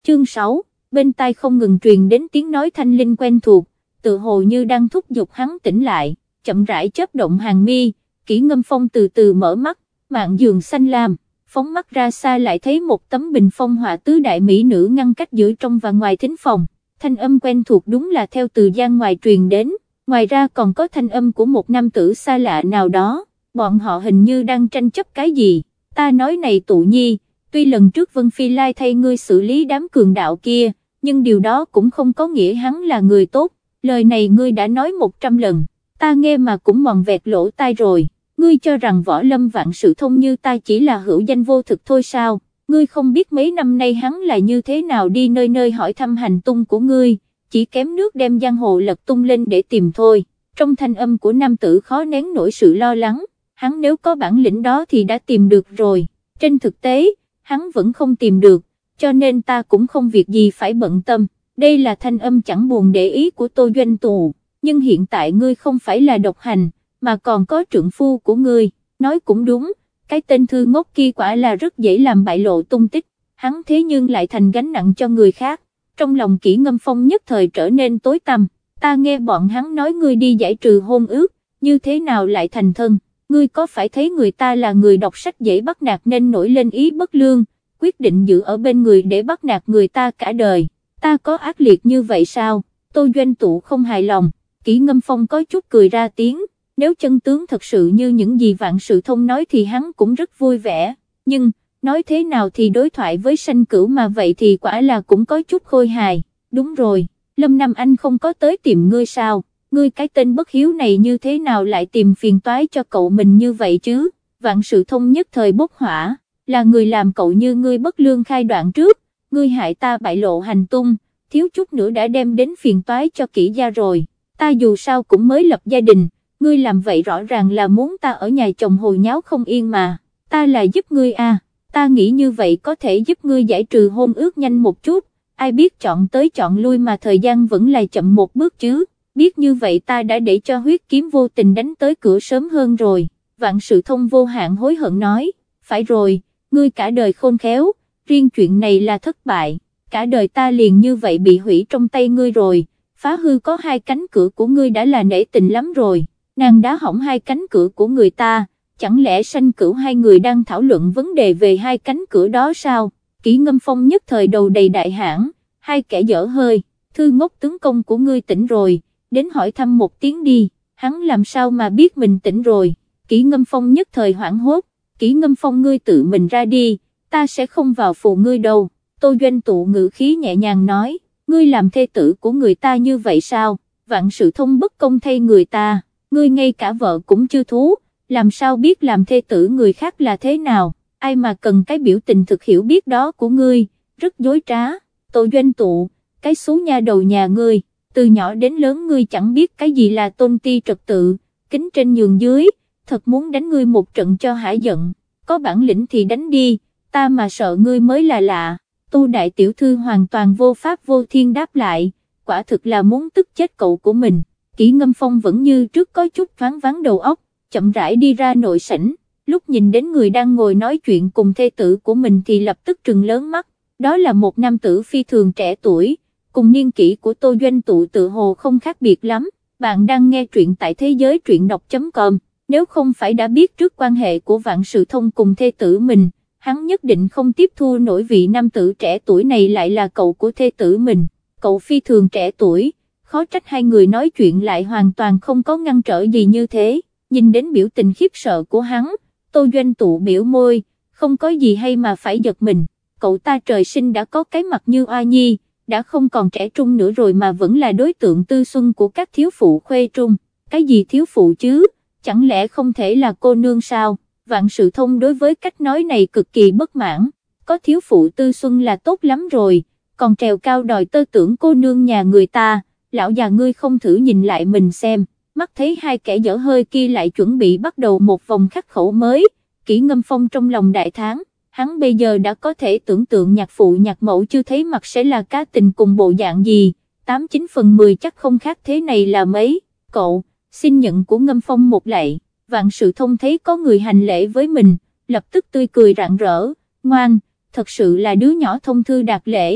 Chương 6, bên tai không ngừng truyền đến tiếng nói thanh linh quen thuộc, tự hồ như đang thúc giục hắn tỉnh lại, chậm rãi chớp động hàng mi, Kỷ Ngâm Phong từ từ mở mắt, mạn giường xanh lam, phóng mắt ra xa lại thấy một tấm bình phong họa tứ đại mỹ nữ ngăn cách giữa trong và ngoài thính phòng, thanh âm quen thuộc đúng là theo từ gian ngoài truyền đến, ngoài ra còn có thanh âm của một nam tử xa lạ nào đó, bọn họ hình như đang tranh chấp cái gì, ta nói này Tụ Nhi, tuy lần trước Vân Phi Lai thay ngươi xử lý đám cường đạo kia, nhưng điều đó cũng không có nghĩa hắn là người tốt, lời này ngươi đã nói 100 lần, ta nghe mà cũng mòn vẹt lỗ tai rồi, ngươi cho rằng Võ Lâm Vạn Sự Thông như ta chỉ là hữu danh vô thực thôi sao, ngươi không biết mấy năm nay hắn là như thế nào đi nơi nơi hỏi thăm hành tung của ngươi, chỉ kém nước đem giang hồ lật tung lên để tìm thôi, trong thanh âm của nam tử khó nén nổi sự lo lắng, hắn nếu có bản lĩnh đó thì đã tìm được rồi, trên thực tế, hắn vẫn không tìm được, cho nên ta cũng không việc gì phải bận tâm, đây là thanh âm chẳng buồn để ý của Tô Doanh Tù, nhưng hiện tại ngươi không phải là độc hành, mà còn có trượng phu của ngươi, nói cũng đúng, cái tên thư ngốc kia quả là rất dễ làm bại lộ tung tích, hắn thế nhưng lại thành gánh nặng cho người khác, trong lòng Kỷ Ngâm Phong nhất thời trở nên tối tăm, ta nghe bọn hắn nói ngươi đi giải trừ hôn ước, như thế nào lại thành thân, ngươi có phải thấy người ta là người đọc sách dễ bắt nạt nên nổi lên ý bất lương, quyết định giữ ở bên người để bắt nạt người ta cả đời, ta có ác liệt như vậy sao, Tô Doanh Tụ không hài lòng, Kỷ Ngâm Phong có chút cười ra tiếng, nếu chân tướng thật sự như những gì Vạn Sự Thông nói thì hắn cũng rất vui vẻ, nhưng, nói thế nào thì đối thoại với Sanh Cửu mà vậy thì quả là cũng có chút khôi hài, đúng rồi, Lâm Nam Anh không có tới tìm ngươi sao, ngươi cái tên bất hiếu này như thế nào lại tìm phiền toái cho cậu mình như vậy chứ, Vạn Sự Thông nhất thời bốc hỏa, là người làm cậu như ngươi bất lương khai đoạn trước, ngươi hại ta bại lộ hành tung, thiếu chút nữa đã đem đến phiền toái cho Kỷ gia rồi, ta dù sao cũng mới lập gia đình, ngươi làm vậy rõ ràng là muốn ta ở nhà chồng hồi nháo không yên mà, ta là giúp ngươi à, ta nghĩ như vậy có thể giúp ngươi giải trừ hôn ước nhanh một chút, ai biết chọn tới chọn lui mà thời gian vẫn là chậm một bước chứ, biết như vậy ta đã để cho huyết kiếm vô tình đánh tới cửa sớm hơn rồi, Vạn Sự Thông vô hạn hối hận nói, phải rồi, ngươi cả đời khôn khéo, riêng chuyện này là thất bại, cả đời ta liền như vậy bị hủy trong tay ngươi rồi, phá hư có hai cánh cửa của ngươi đã là nể tình lắm rồi, nàng đã hỏng hai cánh cửa của người ta, chẳng lẽ Sanh Cửu hai người đang thảo luận vấn đề về hai cánh cửa đó sao, Kỷ Ngâm Phong nhất thời đầu đầy đại hãn, hai kẻ dở hơi, thư ngốc tướng công của ngươi tỉnh rồi, đến hỏi thăm một tiếng đi, hắn làm sao mà biết mình tỉnh rồi, Kỷ Ngâm Phong nhất thời hoảng hốt, Kỷ Ngâm Phong ngươi tự mình ra đi, ta sẽ không vào phụ ngươi đâu, Tô Doanh Tụ ngữ khí nhẹ nhàng nói, ngươi làm thê tử của người ta như vậy sao, Vạn Sự Thông bất công thay người ta, ngươi ngay cả vợ cũng chưa thú, làm sao biết làm thê tử người khác là thế nào, ai mà cần cái biểu tình thực hiểu biết đó của ngươi, rất dối trá, Tô Doanh Tụ, cái xú nha đầu nhà ngươi, từ nhỏ đến lớn ngươi chẳng biết cái gì là tôn ti trật tự, kính trên nhường dưới, thật muốn đánh ngươi một trận cho hả giận, có bản lĩnh thì đánh đi, ta mà sợ ngươi mới là lạ, Tô đại tiểu thư hoàn toàn vô pháp vô thiên đáp lại, quả thực là muốn tức chết cậu của mình, Kỷ Ngâm Phong vẫn như trước có chút thoáng váng đầu óc, chậm rãi đi ra nội sảnh, lúc nhìn đến người đang ngồi nói chuyện cùng thê tử của mình thì lập tức trừng lớn mắt, đó là một nam tử phi thường trẻ tuổi, cùng niên kỷ của Tô Doanh Tụ tự hồ không khác biệt lắm, bạn đang nghe truyện tại thế giới truyện đọc.com, nếu không phải đã biết trước quan hệ của Vạn Sự Thông cùng thê tử mình, hắn nhất định không tiếp thu nổi vị nam tử trẻ tuổi này lại là cậu của thê tử mình, cậu phi thường trẻ tuổi, khó trách hai người nói chuyện lại hoàn toàn không có ngăn trở gì như thế, nhìn đến biểu tình khiếp sợ của hắn, Tô Doanh Tụ biểu môi, không có gì hay mà phải giật mình, cậu ta trời sinh đã có cái mặt như oa nhi, đã không còn trẻ trung nữa rồi mà vẫn là đối tượng tư xuân của các thiếu phụ khuê trung, cái gì thiếu phụ chứ, chẳng lẽ không thể là cô nương sao, Vạn Sự Thông đối với cách nói này cực kỳ bất mãn, có thiếu phụ tư xuân là tốt lắm rồi, còn trèo cao đòi tơ tưởng cô nương nhà người ta, lão già ngươi không thử nhìn lại mình xem, mắt thấy hai kẻ dở hơi kia lại chuẩn bị bắt đầu một vòng khắc khẩu mới, Kỷ Ngâm Phong trong lòng đại thán, hắn bây giờ đã có thể tưởng tượng nhạc phụ nhạc mẫu chưa thấy mặt sẽ là cá tình cùng bộ dạng gì, 89 phần 10 chắc không khác thế này là mấy, cậu, xin nhận của Ngâm Phong một lạy, Vạn Sự Thông thấy có người hành lễ với mình, lập tức tươi cười rạng rỡ, ngoan, thật sự là đứa nhỏ thông thư đạt lễ,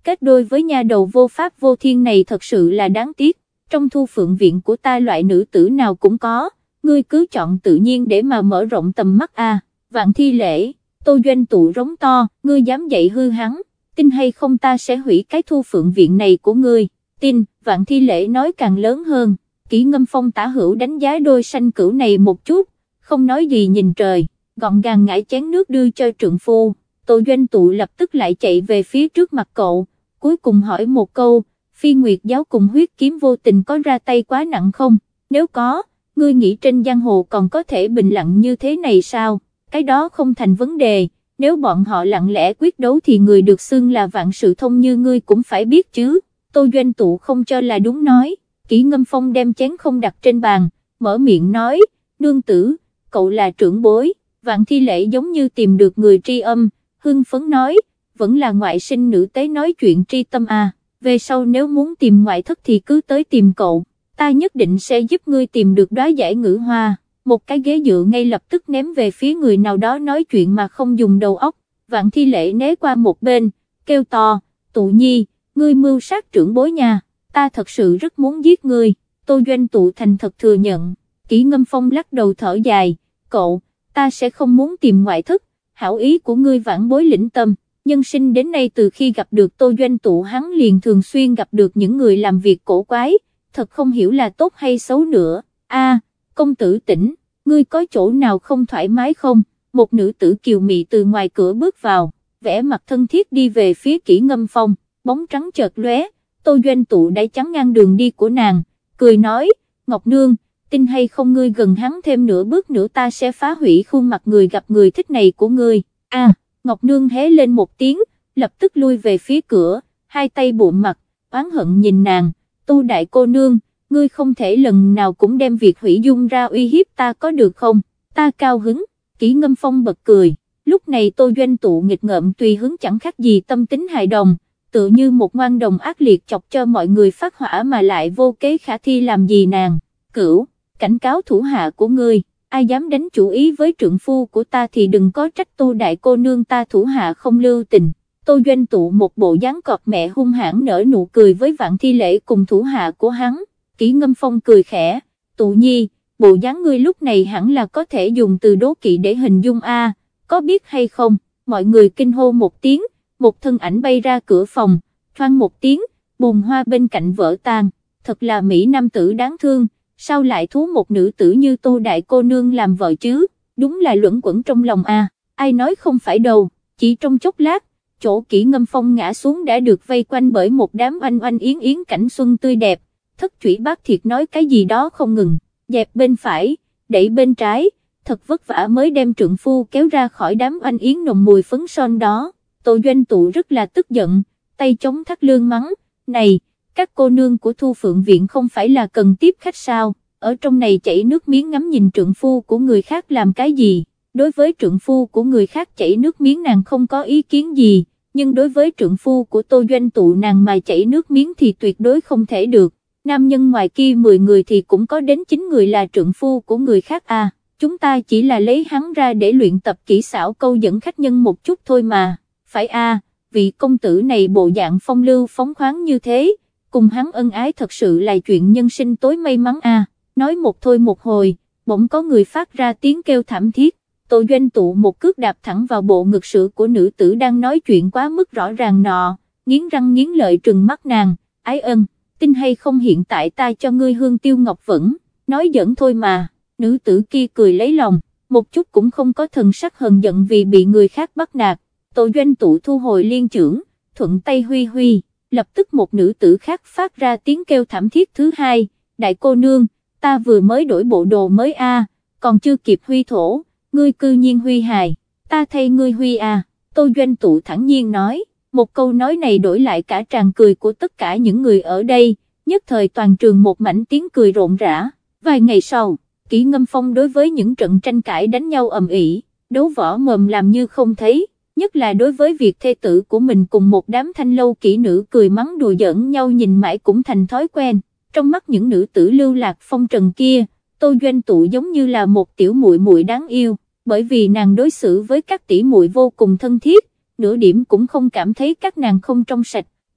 kết đôi với nha đầu vô pháp vô thiên này thật sự là đáng tiếc, trong Thu Phượng viện của ta loại nữ tử nào cũng có, ngươi cứ chọn tự nhiên để mà mở rộng tầm mắt a. Vạn Thi Lễ, Tô Doanh Tụ rống to, ngươi dám dạy hư hắn, tin hay không ta sẽ hủy cái Thu Phượng viện này của ngươi, tin. Vạn Thi Lễ nói càng lớn hơn. Kỷ Ngâm Phong tả hữu đánh giá đôi sanh cửu này một chút, không nói gì nhìn trời, gọn gàng ngải chén nước đưa cho trượng phu. Tô Doanh Tụ lập tức lại chạy về phía trước mặt cậu, cuối cùng hỏi một câu, Phi Nguyệt giáo cùng huyết kiếm vô tình có ra tay quá nặng không? Nếu có, ngươi nghĩ trên giang hồ còn có thể bình lặng như thế này sao? Cái đó không thành vấn đề, nếu bọn họ lặng lẽ quyết đấu thì người được xưng là vạn sự thông như ngươi cũng phải biết chứ. Tô Doanh Tụ không cho là đúng nói. Kỷ Ngâm Phong đem chén không đặt trên bàn, mở miệng nói, nương tử, cậu là trưởng bối. Vạn Thi Lễ giống như tìm được người tri âm, hưng phấn nói, vẫn là ngoại sinh nữ tế nói chuyện tri tâm à, về sau nếu muốn tìm ngoại thất thì cứ tới tìm cậu, ta nhất định sẽ giúp ngươi tìm được đóa giải ngữ hoa. Một cái ghế dựa ngay lập tức ném về phía người nào đó nói chuyện mà không dùng đầu óc. Vạn Thi Lễ né qua một bên, kêu to, Tụ Nhi, ngươi mưu sát trưởng bối nha, ta thật sự rất muốn giết ngươi. Tô Doanh Tụ thành thật thừa nhận. Kỷ Ngâm Phong lắc đầu thở dài, cậu, ta sẽ không muốn tìm ngoại thất, hảo ý của ngươi vãn bối lĩnh tâm, nhân sinh đến nay từ khi gặp được Tô Doanh Tụ hắn liền thường xuyên gặp được những người làm việc cổ quái, thật không hiểu là tốt hay xấu nữa. A, công tử tỉnh, ngươi có chỗ nào không thoải mái không? Một nữ tử kiều mị từ ngoài cửa bước vào, vẻ mặt thân thiết đi về phía Kỷ Ngâm Phong, bóng trắng chợt lóe, Tô Doanh Tụ đã chắn ngang đường đi của nàng, cười nói, Ngọc Nương, tin hay không ngươi gần hắn thêm nửa bước nữa ta sẽ phá hủy khuôn mặt người gặp người thích này của ngươi. A, Ngọc Nương hé lên một tiếng, lập tức lui về phía cửa, hai tay bụm mặt, oán hận nhìn nàng, Tô đại cô nương, ngươi không thể lần nào cũng đem việc hủy dung ra uy hiếp ta có được không? Ta cao hứng. Kỷ Ngâm Phong bật cười, lúc này Tô Doanh Tụ nghịch ngợm tùy hứng chẳng khác gì tâm tính hài đồng, tựa như một ngoan đồng ác liệt chọc cho mọi người phát hỏa mà lại vô kế khả thi làm gì nàng. Cửu, cảnh cáo thủ hạ của ngươi, ai dám đánh chủ ý với trượng phu của ta thì đừng có trách Tô đại cô nương ta thủ hạ không lưu tình. Tô Doanh Tụ một bộ dáng cọp mẹ hung hãn nở nụ cười với Vạn Thi Lễ cùng thủ hạ của hắn. Kỷ Ngâm Phong cười khẽ, Tụ Nhi, bộ dáng ngươi lúc này hẳn là có thể dùng từ đố kỵ để hình dung a, có biết hay không? Mọi người kinh hô một tiếng, một thân ảnh bay ra cửa phòng, thoang một tiếng, bồn hoa bên cạnh vỡ tan, thật là mỹ nam tử đáng thương, sao lại thú một nữ tử như Tô đại cô nương làm vợ chứ? Đúng là luẩn quẩn trong lòng a, ai nói không phải đâu. Chỉ trong chốc lát, chỗ Kỷ Ngâm Phong ngã xuống đã được vây quanh bởi một đám oanh oanh yến yến cảnh xuân tươi đẹp. Thất Chủy Bác Thiệt nói cái gì đó không ngừng, dẹp bên phải, đẩy bên trái, thật vất vả mới đem trượng phu kéo ra khỏi đám oanh yến nồng mùi phấn son đó. Tô Doanh Tụ rất là tức giận, tay chống thắt lưng mắng, này, các cô nương của Thu Phượng viện không phải là cần tiếp khách sao, ở trong này chảy nước miếng ngắm nhìn trượng phu của người khác làm cái gì? Đối với trượng phu của người khác chảy nước miếng nàng không có ý kiến gì, nhưng đối với trượng phu của Tô Doanh Tụ nàng mà chảy nước miếng thì tuyệt đối không thể được. Nam nhân ngoài kia 10 người thì cũng có đến 9 người là trượng phu của người khác à, chúng ta chỉ là lấy hắn ra để luyện tập kỹ xảo câu dẫn khách nhân một chút thôi mà, phải à, vị công tử này bộ dạng phong lưu phóng khoáng như thế, cùng hắn ân ái thật sự là chuyện nhân sinh tối may mắn à, nói một thôi một hồi, bỗng có người phát ra tiếng kêu thảm thiết. Tô Doanh Tụ một cước đạp thẳng vào bộ ngực sữa của nữ tử đang nói chuyện quá mức rõ ràng nọ, nghiến răng nghiến lợi trừng mắt nàng, ái ân, tin hay không hiện tại ta cho ngươi hương tiêu ngọc vẫn, nói giỡn thôi mà. Nữ tử kia cười lấy lòng, một chút cũng không có thần sắc hờn giận vì bị người khác bắt nạt. Tô Doanh Tụ thu hồi liên chưởng, thuận tay huy huy, lập tức một nữ tử khác phát ra tiếng kêu thảm thiết thứ hai, đại cô nương, ta vừa mới đổi bộ đồ mới a, còn chưa kịp huy thổ, ngươi cư nhiên huy hài, ta thay ngươi huy à. Tô Doanh Tụ thẳng nhiên nói, một câu nói này đổi lại cả tràng cười của tất cả những người ở đây, nhất thời toàn trường một mảnh tiếng cười rộn rã. Vài ngày sau, Kỷ Ngâm Phong đối với những trận tranh cãi đánh nhau ầm ĩ, đấu võ mồm làm như không thấy, nhất là đối với việc thê tử của mình cùng một đám thanh lâu kỹ nữ cười mắng đùa giỡn nhau nhìn mãi cũng thành thói quen. Trong mắt những nữ tử lưu lạc phong trần kia, Tô Doanh Tụ giống như là một tiểu muội muội đáng yêu, bởi vì nàng đối xử với các tỷ muội vô cùng thân thiết, nửa điểm cũng không cảm thấy các nàng không trong sạch,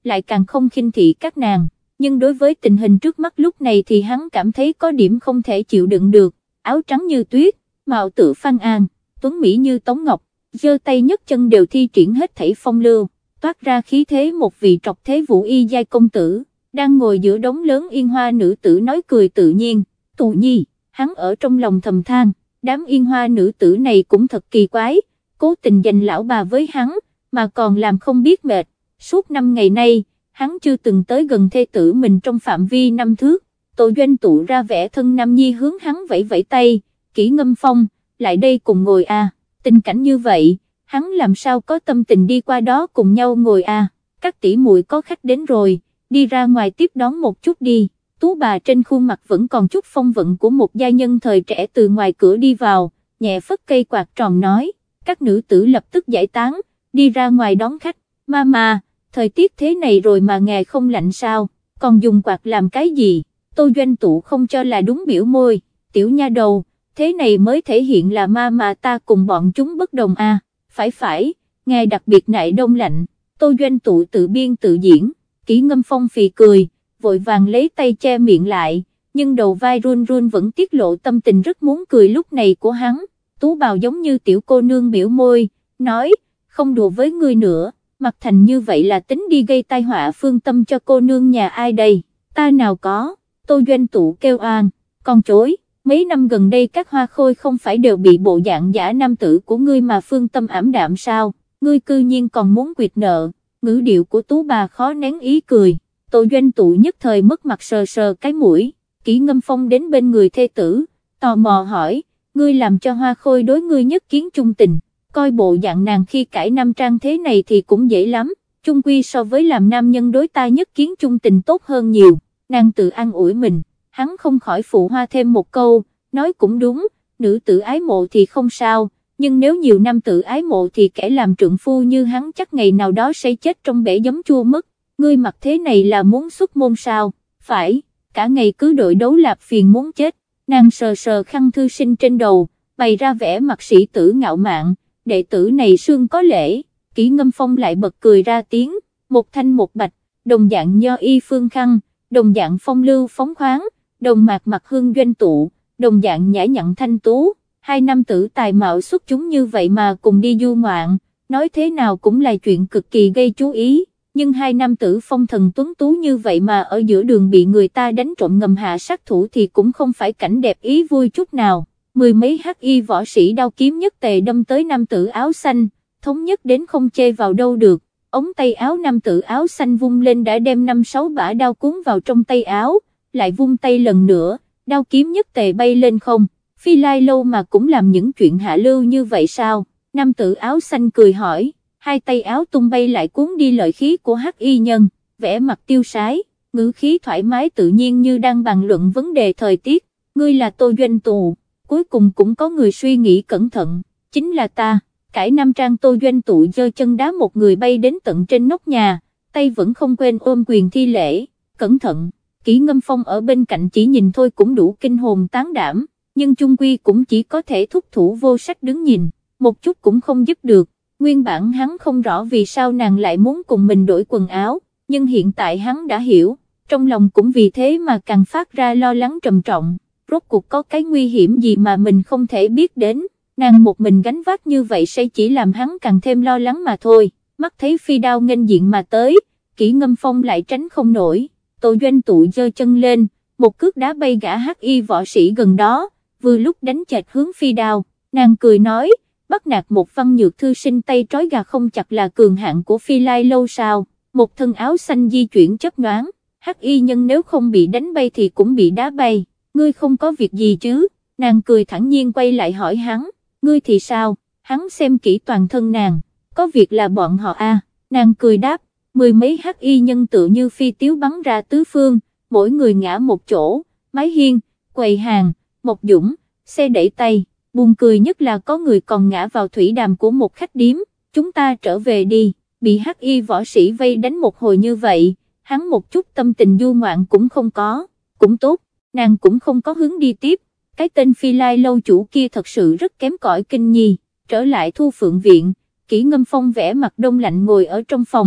lại càng không khinh thị các nàng, nhưng đối với tình hình trước mắt lúc này thì hắn cảm thấy có điểm không thể chịu đựng được, áo trắng như tuyết, mạo tự Phan An, tuấn mỹ như Tống Ngọc, giơ tay nhấc chân đều thi triển hết thảy phong lưu, toát ra khí thế một vị trọc thế vũ y giai công tử, đang ngồi giữa đống lớn yên hoa nữ tử nói cười tự nhiên. Tù Nhi, hắn ở trong lòng thầm than, đám yên hoa nữ tử này cũng thật kỳ quái, cố tình giành lão bà với hắn, mà còn làm không biết mệt, suốt 5 ngày nay, hắn chưa từng tới gần thê tử mình trong phạm vi 5 thước. Tô Doanh tụ ra vẻ thân nam nhi hướng hắn vẫy vẫy tay, Kỷ Ngâm Phong, lại đây cùng ngồi à, tình cảnh như vậy, hắn làm sao có tâm tình đi qua đó cùng nhau ngồi à, các tỷ muội có khách đến rồi, đi ra ngoài tiếp đón một chút đi. Tú bà trên khuôn mặt vẫn còn chút phong vận của một gia nhân thời trẻ từ ngoài cửa đi vào, nhẹ phất cây quạt tròn nói, các nữ tử lập tức giải tán, đi ra ngoài đón khách. Mama, thời tiết thế này rồi mà ngài không lạnh sao, còn dùng quạt làm cái gì? Tô Doanh Tụ không cho là đúng, biểu môi, tiểu nha đầu, thế này mới thể hiện là mama ta cùng bọn chúng bất đồng à, phải, ngài đặc biệt nại đông lạnh. Tô Doanh Tụ tự biên tự diễn. Kỷ Ngâm Phong phì cười, vội vàng lấy tay che miệng lại, nhưng đầu vai run run vẫn tiết lộ tâm tình rất muốn cười lúc này của hắn. Tú Bào giống như tiểu cô nương biểu môi, nói, không đùa với ngươi nữa, mặt thành như vậy là tính đi gây tai họa phương tâm cho cô nương nhà ai đây, ta nào có. Tô Doanh Tụ kêu oan, con chối, mấy năm gần đây các hoa khôi không phải đều bị bộ dạng giả nam tử của ngươi mà phương tâm ảm đạm sao, ngươi cư nhiên còn muốn quyệt nợ. Ngữ điệu của Tú bà khó nén ý cười, Tô Doanh Tụ nhất thời mất mặt sờ sờ cái mũi. Kỷ Ngâm Phong đến bên người thê tử, tò mò hỏi, ngươi làm cho hoa khôi đối ngươi nhất kiến trung tình, coi bộ dạng nàng khi cải nam trang thế này thì cũng dễ lắm, chung quy so với làm nam nhân đối ta nhất kiến trung tình tốt hơn nhiều. Nàng tự an ủi mình, hắn không khỏi phụ hoa thêm một câu, nói cũng đúng, nữ tử ái mộ thì không sao, nhưng nếu nhiều nam tử ái mộ thì kẻ làm trượng phu như hắn chắc ngày nào đó sẽ chết trong bể giấm chua mất. Ngươi mặc thế này là muốn xuất môn sao? Phải, cả ngày cứ đội đấu lạp phiền muốn chết. Nàng sờ sờ khăn thư sinh trên đầu, bày ra vẻ mặt sĩ tử ngạo mạn, đệ tử này xương có lễ. Kỷ Ngâm Phong lại bật cười ra tiếng, một thanh một bạch, đồng dạng nho y phương khăn, đồng dạng phong lưu phóng khoáng, đồng mạc mặt hương Doanh Tụ, đồng dạng nhã nhặn thanh tú. Hai nam tử tài mạo xuất chúng như vậy mà cùng đi du ngoạn, nói thế nào cũng là chuyện cực kỳ gây chú ý, nhưng hai nam tử phong thần tuấn tú như vậy mà ở giữa đường bị người ta đánh trộm ngầm hạ sát thủ thì cũng không phải cảnh đẹp ý vui chút nào. Mười mấy hắc y võ sĩ đao kiếm nhất tề đâm tới nam tử áo xanh, thống nhất đến không chê vào đâu được, ống tay áo nam tử áo xanh vung lên đã đem 5-6 bả đao cuốn vào trong tay áo, lại vung tay lần nữa, đao kiếm nhất tề bay lên không. Phi Lai Lâu mà cũng làm những chuyện hạ lưu như vậy sao? Nam tử áo xanh cười hỏi, hai tay áo tung bay lại cuốn đi lợi khí của hắc y nhân, vẻ mặt tiêu sái, ngữ khí thoải mái tự nhiên như đang bàn luận vấn đề thời tiết. Ngươi là Tô Doanh Tụ, cuối cùng cũng có người suy nghĩ cẩn thận, chính là ta. Cải nam trang Tô Doanh Tụ giơ chân đá một người bay đến tận trên nóc nhà, tay vẫn không quên ôm quyền thi lễ, cẩn thận. Kỷ Ngâm Phong ở bên cạnh chỉ nhìn thôi cũng đủ kinh hồn tán đảm, nhưng chung quy cũng chỉ có thể thúc thủ vô sách đứng nhìn, một chút cũng không giúp được. Nguyên bản hắn không rõ vì sao nàng lại muốn cùng mình đổi quần áo, nhưng hiện tại hắn đã hiểu, trong lòng cũng vì thế mà càng phát ra lo lắng trầm trọng, rốt cuộc có cái nguy hiểm gì mà mình không thể biết đến, nàng một mình gánh vác như vậy sẽ chỉ làm hắn càng thêm lo lắng mà thôi. Mắt thấy phi đao nghênh diện mà tới, Kỷ Ngâm Phong lại tránh không nổi, Tô Doanh Tụ giơ chân lên, một cước đá bay gã hắc y võ sĩ gần đó, vừa lúc đánh chệch hướng phi đao, nàng cười nói, bắt nạt một văn nhược thư sinh tay trói gà không chặt là cường hạng của Phi Lai Lâu sao? Một thân áo xanh di chuyển chớp nhoáng, hắc y nhân nếu không bị đánh bay thì cũng bị đá bay, ngươi không có việc gì chứ? Nàng cười thẳng nhiên quay lại hỏi hắn, ngươi thì sao? Hắn xem kỹ toàn thân nàng, có việc là bọn họ a. Nàng cười đáp, mười mấy hắc y nhân tự như phi tiếu bắn ra tứ phương, mỗi người ngã một chỗ, mái hiên, quầy hàng, một dũng, xe đẩy tay. Buồn cười nhất là có người còn ngã vào thủy đàm của một khách điếm. Chúng ta trở về đi. Bị hắc y võ sĩ vây đánh một hồi như vậy, hắn một chút tâm tình du ngoạn cũng không có. Cũng tốt, nàng cũng không có hướng đi tiếp. Cái tên Phi Lai Lâu chủ kia thật sự rất kém cỏi kinh nhi. Trở lại Thu Phượng Viện, Kỷ Ngâm Phong vẻ mặt đông lạnh ngồi ở trong phòng,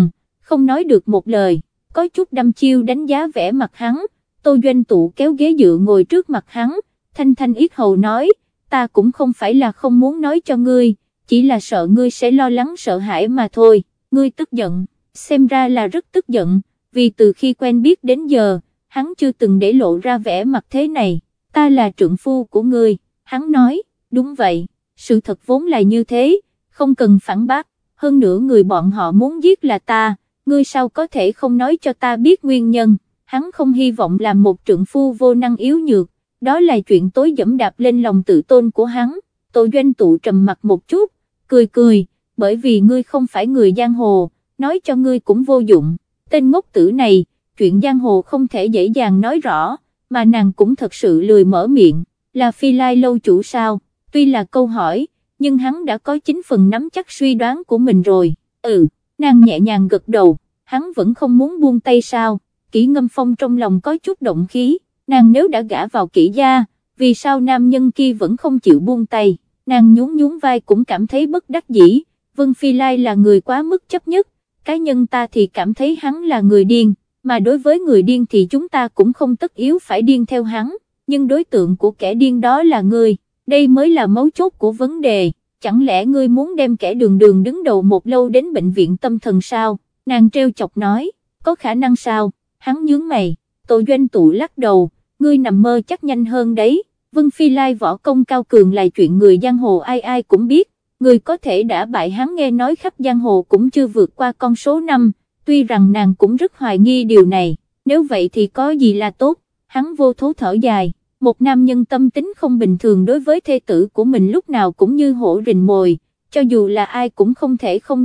không nói được một lời, có chút đăm chiêu đánh giá vẻ mặt hắn. Tô Doanh Tụ kéo ghế dựa ngồi trước mặt hắn, thanh thanh yết hầu nói, ta cũng không phải là không muốn nói cho ngươi, chỉ là sợ ngươi sẽ lo lắng sợ hãi mà thôi. Ngươi tức giận, xem ra là rất tức giận, vì từ khi quen biết đến giờ, hắn chưa từng để lộ ra vẻ mặt thế này. Ta là trượng phu của ngươi, hắn nói, đúng vậy, sự thật vốn là như thế, không cần phản bác, hơn nữa người bọn họ muốn giết là ta, ngươi sao có thể không nói cho ta biết nguyên nhân. Hắn không hy vọng làm một trượng phu vô năng yếu nhược, đó là chuyện tối dẫm đạp lên lòng tự tôn của hắn. Tô Doanh Tụ trầm mặt một chút, cười, bởi vì ngươi không phải người giang hồ, nói cho ngươi cũng vô dụng, tên ngốc tử này, chuyện giang hồ không thể dễ dàng nói rõ, mà nàng cũng thật sự lười mở miệng, là Phi Lai lâu chủ sao, tuy là câu hỏi, nhưng hắn đã có 9 phần nắm chắc suy đoán của mình rồi. Nàng nhẹ nhàng gật đầu, hắn vẫn không muốn buông tay sao. Kỷ Ngâm Phong trong lòng có chút động khí, nàng nếu đã gả vào Kỷ gia, vì sao nam nhân kia vẫn không chịu buông tay, nàng nhún vai cũng cảm thấy bất đắc dĩ. Vân Phi Lai là người quá mức chấp nhất, cá nhân ta thì cảm thấy hắn là người điên, mà đối với người điên thì chúng ta cũng không tất yếu phải điên theo hắn, nhưng đối tượng của kẻ điên đó là ngươi, đây mới là mấu chốt của vấn đề. Chẳng lẽ ngươi muốn đem kẻ đường đứng đầu một lâu đến bệnh viện tâm thần sao? Nàng trêu chọc nói, có khả năng sao? Hắn nhướng mày. Tô Doanh Tụ lắc đầu, ngươi nằm mơ chắc nhanh hơn đấy. Vân Phi Lai võ công cao cường là chuyện người giang hồ ai ai cũng biết, người có thể đã bại hắn nghe nói khắp giang hồ cũng chưa vượt qua con số 5, tuy rằng nàng cũng rất hoài nghi điều này, nếu vậy thì có gì là tốt. Hắn vô thố thở dài, một nam nhân tâm tính không bình thường đối với thê tử của mình lúc nào cũng như hổ rình mồi, cho dù là ai cũng không thể không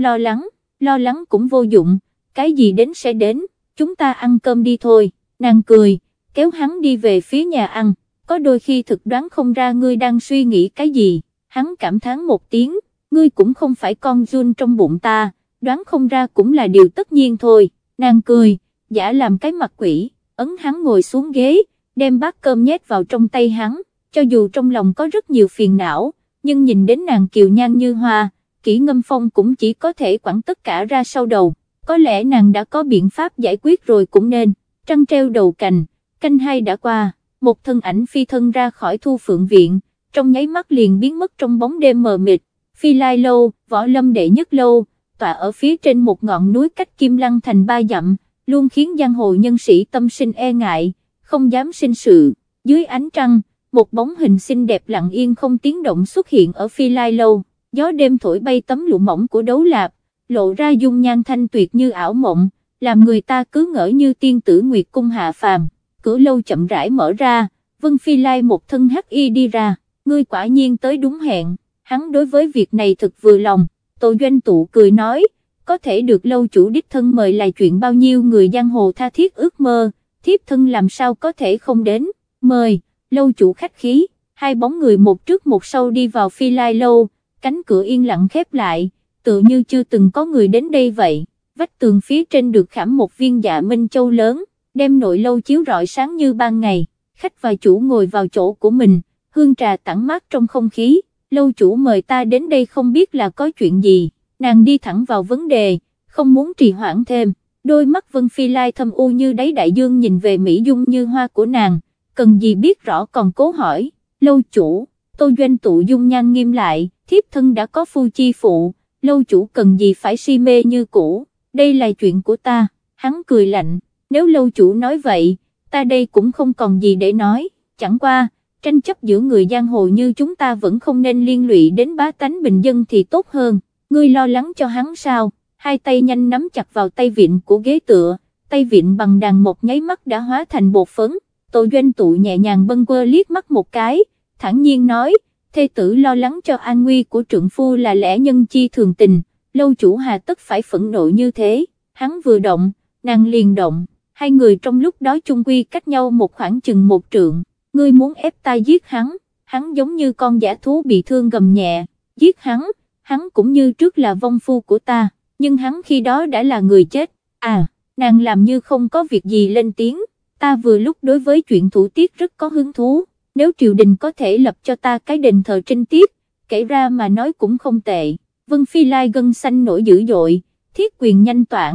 lo lắng cũng vô dụng, cái gì đến sẽ đến, chúng ta ăn cơm đi thôi. Nàng cười, kéo hắn đi về phía nhà ăn, có đôi khi thực đoán không ra ngươi đang suy nghĩ cái gì. Hắn cảm thán một tiếng, ngươi cũng không phải con giun trong bụng ta, đoán không ra cũng là điều tất nhiên thôi. Nàng cười, giả làm cái mặt quỷ, ấn hắn ngồi xuống ghế, đem bát cơm nhét vào trong tay hắn, cho dù trong lòng có rất nhiều phiền não, nhưng nhìn đến nàng kiều nhan như hoa, Kỷ Ngâm Phong cũng chỉ có thể quẳng tất cả ra sau đầu, có lẽ nàng đã có biện pháp giải quyết rồi cũng nên. Trăng treo đầu cành, canh 2 đã qua, một thân ảnh phi thân ra khỏi Thu Phượng viện, trong nháy mắt liền biến mất trong bóng đêm mờ mịt. Phi Lai lâu, Võ Lâm đệ nhất lâu, tọa ở phía trên một ngọn núi cách Kim Lăng thành 3 dặm, luôn khiến giang hồ nhân sĩ tâm sinh e ngại, không dám sinh sự. Dưới ánh trăng, một bóng hình xinh đẹp lặng yên không tiếng động xuất hiện ở Phi Lai lâu, gió đêm thổi bay tấm lụa mỏng của Đấu Lạp, lộ ra dung nhan thanh tuyệt như ảo mộng, làm người ta cứ ngỡ như tiên tử Nguyệt cung hạ phàm. Cửa lâu chậm rãi mở ra, Vân Phi Lai một thân hắc y đi ra, ngươi quả nhiên tới đúng hẹn. Hắn đối với việc này thật vừa lòng. Tô Doanh Tụ cười nói, có thể được lâu chủ đích thân mời là chuyện bao nhiêu người giang hồ tha thiết ước mơ, thiếp thân làm sao có thể không đến. Mời. Lâu chủ khách khí. Hai bóng người một trước một sau đi vào Phi Lai lâu, cánh cửa yên lặng khép lại, tựa như chưa từng có người đến đây vậy. Vách tường phía trên được khảm một viên dạ minh châu lớn, đem nội lâu chiếu rọi sáng như ban ngày. Khách và chủ ngồi vào chỗ của mình, hương trà tản mát trong không khí. Lâu chủ mời ta đến đây không biết là có chuyện gì. Nàng đi thẳng vào vấn đề, không muốn trì hoãn thêm. Đôi mắt Vân Phi Lai thâm u như đáy đại dương nhìn về mỹ dung như hoa của nàng, cần gì biết rõ còn cố hỏi. Lâu chủ. Tô Doanh Tụ dung nhan nghiêm lại, thiếp thân đã có phu chi phụ, lâu chủ cần gì phải si mê như cũ, đây là chuyện của ta. Hắn cười lạnh, nếu lâu chủ nói vậy, ta đây cũng không còn gì để nói, chẳng qua, tranh chấp giữa người giang hồ như chúng ta vẫn không nên liên lụy đến bá tánh bình dân thì tốt hơn. Ngươi lo lắng cho hắn sao? Hai tay nhanh nắm chặt vào tay vịn của ghế tựa, tay vịn bằng đàn một nháy mắt đã hóa thành bột phấn. Tô Doanh Tụ nhẹ nhàng bâng quơ liếc mắt một cái, thản nhiên nói, thê tử lo lắng cho an nguy của trượng phu là lẽ nhân chi thường tình, lâu chủ hà tất phải phẫn nộ như thế. Hắn vừa động, nàng liền động, hai người trong lúc đó chung quy cách nhau một khoảng chừng 1 trượng. Ngươi muốn ép ta giết hắn, hắn giống như con dã thú bị thương gầm nhẹ, giết hắn cũng như trước là vong phu của ta, nhưng hắn khi đó đã là người chết. Nàng làm như không có việc gì lên tiếng, ta vừa lúc đối với chuyện thủ tiết rất có hứng thú, nếu triều đình có thể lập cho ta cái đền thờ trinh tiết, kể ra mà nói cũng không tệ. Vân Phi Lai gân xanh nổi dữ dội, thiết quyền nhanh toản,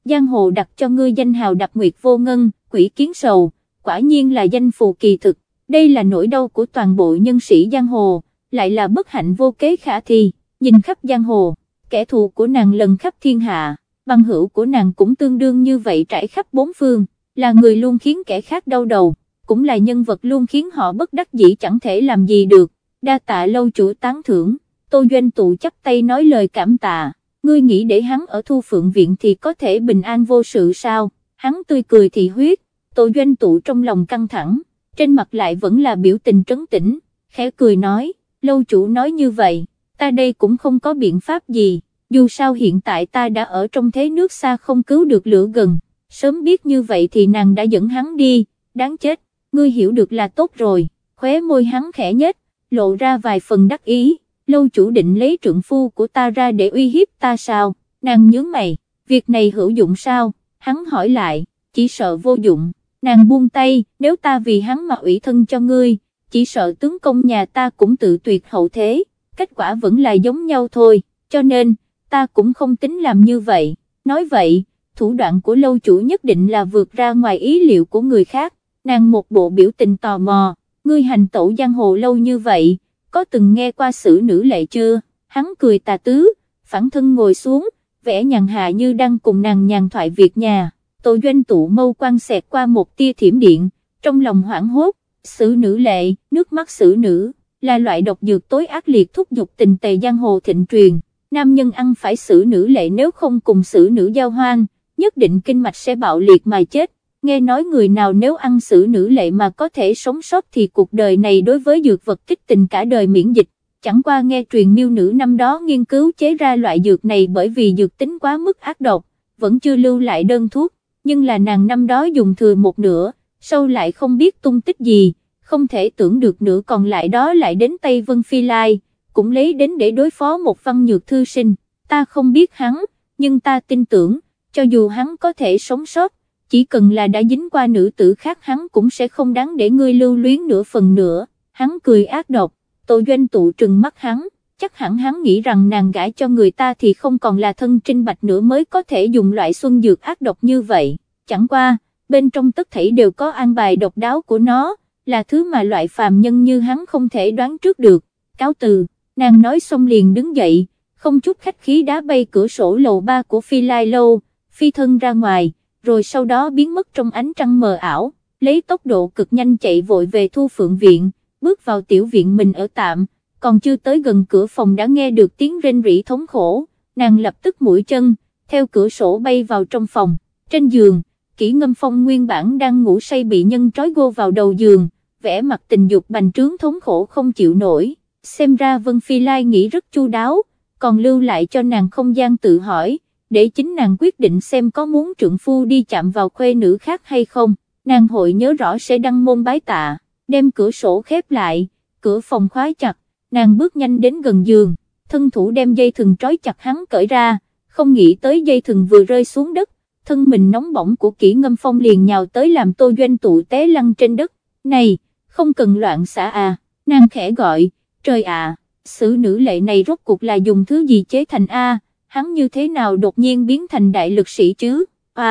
giang hồ đặt cho ngươi danh hào Đạp Nguyệt Vô Ngân, quỷ kiến sầu, quả nhiên là danh phù kỳ thực, đây là nỗi đau của toàn bộ nhân sĩ giang hồ, lại là bất hạnh vô kế khả thi, nhìn khắp giang hồ, kẻ thù của nàng lần khắp thiên hạ, bằng hữu của nàng cũng tương đương như vậy trải khắp bốn phương, là người luôn khiến kẻ khác đau đầu, cũng là nhân vật luôn khiến họ bất đắc dĩ chẳng thể làm gì được, đa tạ lâu chủ tán thưởng, Tô Doanh Tụ chắp tay nói lời cảm tạ, ngươi nghĩ để hắn ở Thu Phượng Viện thì có thể bình an vô sự sao, hắn tươi cười thị huyết, Tô Doanh Tụ trong lòng căng thẳng, trên mặt lại vẫn là biểu tình trấn tĩnh, khẽ cười nói, lâu chủ nói như vậy, ta đây cũng không có biện pháp gì, dù sao hiện tại ta đã ở trong thế nước xa không cứu được lửa gần, sớm biết như vậy thì nàng đã dẫn hắn đi, đáng chết, ngươi hiểu được là tốt rồi, khóe môi hắn khẽ nhếch, lộ ra vài phần đắc ý, lâu chủ định lấy trượng phu của ta ra để uy hiếp ta sao, nàng nhướng mày, việc này hữu dụng sao, hắn hỏi lại, chỉ sợ vô dụng, nàng buông tay, nếu ta vì hắn mà ủy thân cho ngươi, chỉ sợ tướng công nhà ta cũng tự tuyệt hậu thế, kết quả vẫn là giống nhau thôi, cho nên, ta cũng không tính làm như vậy, nói vậy, thủ đoạn của lâu chủ nhất định là vượt ra ngoài ý liệu của người khác, nàng một bộ biểu tình tò mò, ngươi hành tẩu giang hồ lâu như vậy, có từng nghe qua sử nữ lệ chưa, hắn cười tà tứ, phản thân ngồi xuống, vẻ nhàn hạ như đang cùng nàng nhàn thoại việc nhà, Tô Doanh Tụ mâu quang xẹt qua một tia thiểm điện, trong lòng hoảng hốt, sử nữ lệ, nước mắt sử nữ, là loại độc dược tối ác liệt thúc giục tình tề giang hồ thịnh truyền, nam nhân ăn phải sử nữ lệ nếu không cùng sử nữ giao hoan, nhất định kinh mạch sẽ bạo liệt mà chết, nghe nói người nào nếu ăn sử nữ lệ mà có thể sống sót thì cuộc đời này đối với dược vật kích tình cả đời miễn dịch, chẳng qua nghe truyền miêu nữ năm đó nghiên cứu chế ra loại dược này bởi vì dược tính quá mức ác độc, vẫn chưa lưu lại đơn thuốc, nhưng là nàng năm đó dùng thừa một nửa, sau lại không biết tung tích gì, không thể tưởng được nửa còn lại đó lại đến tay Vân Phi Lai, cũng lấy đến để đối phó một Văn Nhược thư sinh, ta không biết hắn, nhưng ta tin tưởng, cho dù hắn có thể sống sót, chỉ cần là đã dính qua nữ tử khác hắn cũng sẽ không đáng để ngươi lưu luyến nửa phần nữa, hắn cười ác độc, Tô Doanh Tụ trừng mắt hắn, chắc hẳn hắn nghĩ rằng nàng gả cho người ta thì không còn là thân trinh bạch nữa mới có thể dùng loại xuân dược ác độc như vậy, chẳng qua, bên trong tất thảy đều có an bài độc đáo của nó, là thứ mà loại phàm nhân như hắn không thể đoán trước được, cáo từ, nàng nói xong liền đứng dậy, không chút khách khí đá bay cửa sổ lầu 3 của Phi Lai Lâu, phi thân ra ngoài, rồi sau đó biến mất trong ánh trăng mờ ảo, lấy tốc độ cực nhanh chạy vội về Thu Phượng Viện, bước vào tiểu viện mình ở tạm, còn chưa tới gần cửa phòng đã nghe được tiếng rên rỉ thống khổ, nàng lập tức mũi chân, theo cửa sổ bay vào trong phòng, trên giường, Kỷ Ngâm Phong nguyên bản đang ngủ say bị nhân trói gô vào đầu giường, vẻ mặt tình dục bành trướng thống khổ không chịu nổi, xem ra Vân Phi Lai nghĩ rất chu đáo, còn lưu lại cho nàng không gian tự hỏi, để chính nàng quyết định xem có muốn trượng phu đi chạm vào khuê nữ khác hay không, nàng hội nhớ rõ sẽ đăng môn bái tạ, đem cửa sổ khép lại, cửa phòng khóa chặt, nàng bước nhanh đến gần giường, thân thủ đem dây thừng trói chặt hắn cởi ra, không nghĩ tới dây thừng vừa rơi xuống đất, thân mình nóng bỏng của Kỷ Ngâm Phong liền nhào tới làm Tô Doanh Tụ té lăn trên đất, này, không cần loạn xả à, nàng khẽ gọi, trời ạ, sử nữ lệ này rốt cuộc là dùng thứ gì chế thành a? Hắn như thế nào đột nhiên biến thành đại lực sĩ chứ,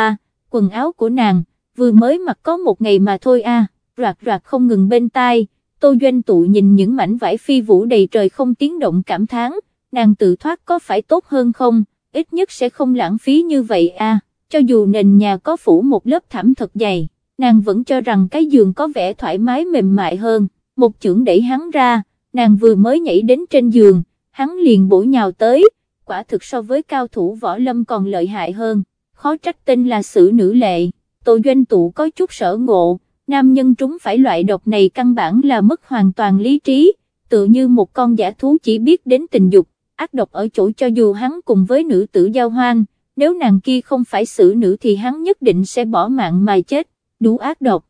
quần áo của nàng, vừa mới mặc có một ngày mà thôi roạt roạt không ngừng bên tai, Tô Doanh Tụ nhìn những mảnh vải phi vũ đầy trời không tiếng động cảm thán, nàng tự thoát có phải tốt hơn không, ít nhất sẽ không lãng phí như vậy cho dù nền nhà có phủ một lớp thảm thật dày, nàng vẫn cho rằng cái giường có vẻ thoải mái mềm mại hơn, một chưởng đẩy hắn ra, nàng vừa mới nhảy đến trên giường, hắn liền bổ nhào tới, quả thực so với cao thủ võ lâm còn lợi hại hơn, khó trách tên là sử nữ lệ, Tô Doanh Tụ có chút sở ngộ, nam nhân trúng phải loại độc này căn bản là mất hoàn toàn lý trí, tựa như một con dã thú chỉ biết đến tình dục, ác độc ở chỗ cho dù hắn cùng với nữ tử giao hoan, nếu nàng kia không phải sử nữ thì hắn nhất định sẽ bỏ mạng mà chết, đủ ác độc,